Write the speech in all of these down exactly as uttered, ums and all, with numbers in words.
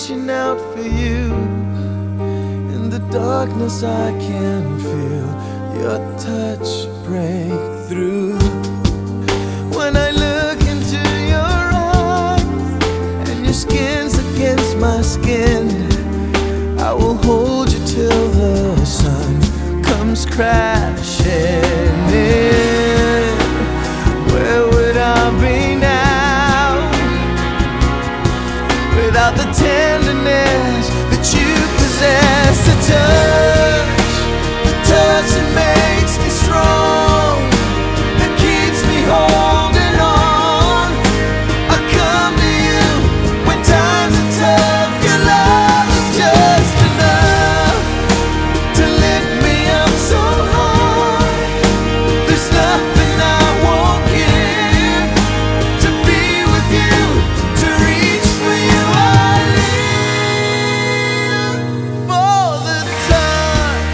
reaching out for you. In the darkness I can feel your touch break through. When I look into your eyes and your skin's against my skin, I will hold you till the sun comes crashing in. Where would I be now without the tenderness that you possess? The touch, the touch that makes me strong, that keeps me holding on. I come to you when times are tough. Your love is just enough to lift me up so high. There's nothing I won't give to be with you, to reach for you. I live for the touch.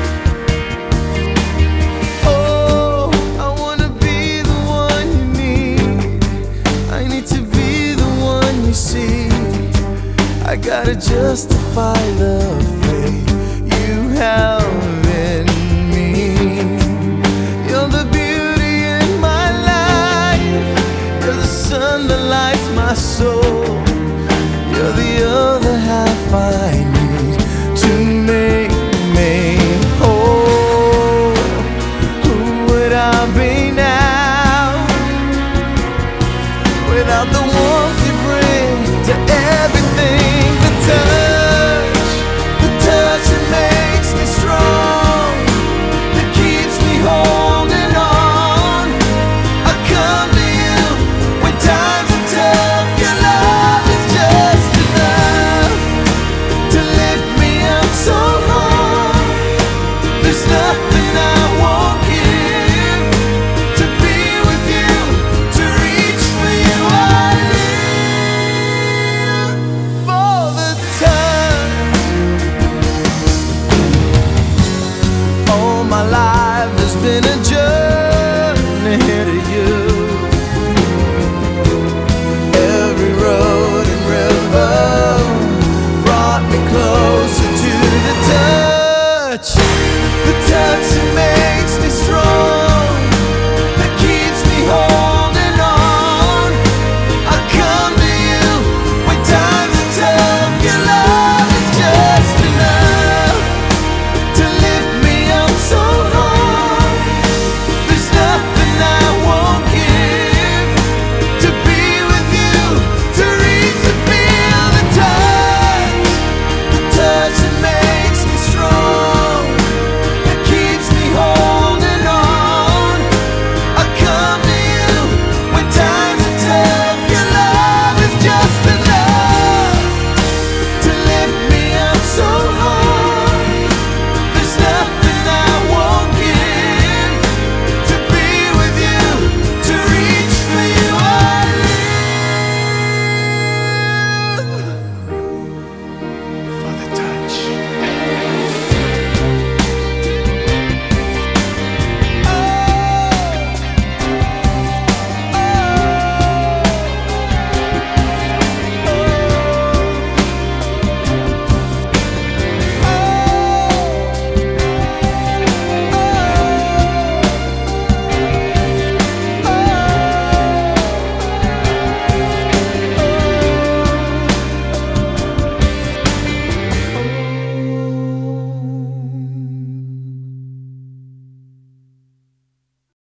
Oh, I wanna be the one you need. I need to be the one you see. I gotta justify the faith you have in me. You're the beauty in my life. You're the sun that lights my soul. You're the other half I need to make me whole. Who would I be now without the one